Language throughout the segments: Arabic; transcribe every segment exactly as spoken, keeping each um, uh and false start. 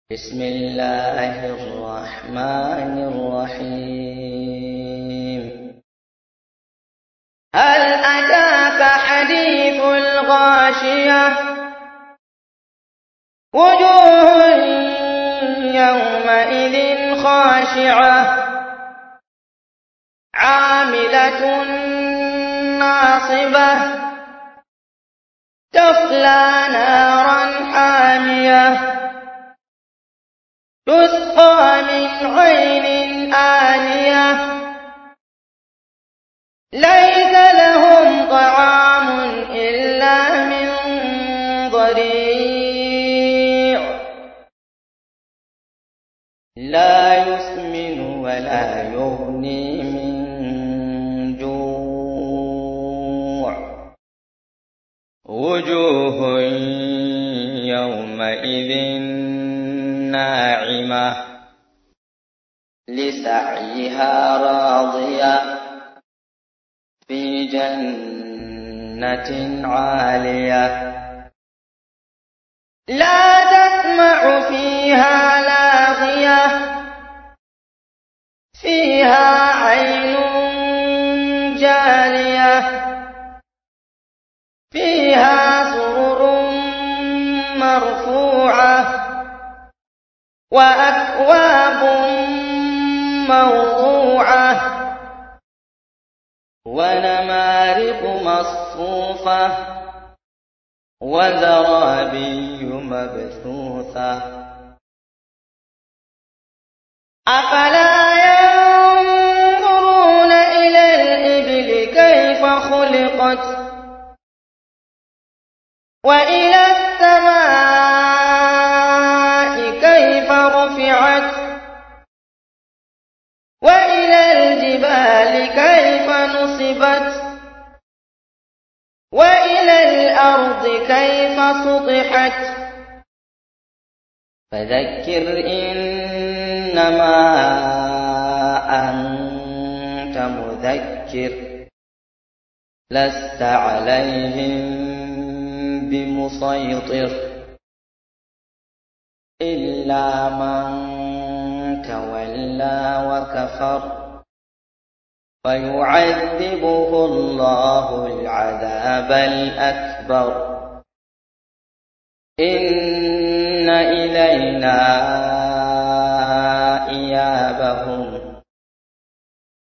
بسم الله الرحمن الرحيم. هل أتاك حديث الغاشية؟ وجوه يومئذ خاشعة عاملة ناصبة تصلى نارا حامية تسقى من عين آنية ليس لهم طعام إلا من ضريع لا يسمن ولا يغني من جوع وجوه يومئذ ناعمة لسعيها راضية في جنة عالية لا تسمع فيها لاغية فيها عين جارية فيها سرر مرفوعة وأكواب موضوعة ونمارق مصفوفة وزرابي مبثوثة أفلا ينظرون إلى الإبل كيف خلقت وإلى السماء كيف رفعت وإلى الجبال كيف نصبت وإلى الأرض كيف سطحت فذكر إنما أنت مذكر لست عليهم بمسيطر إلا من تولى وكفر فيعذبه الله العذاب الأكبر إن إلينا إيابهم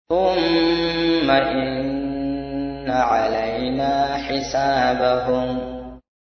ثم إن علينا حسابهم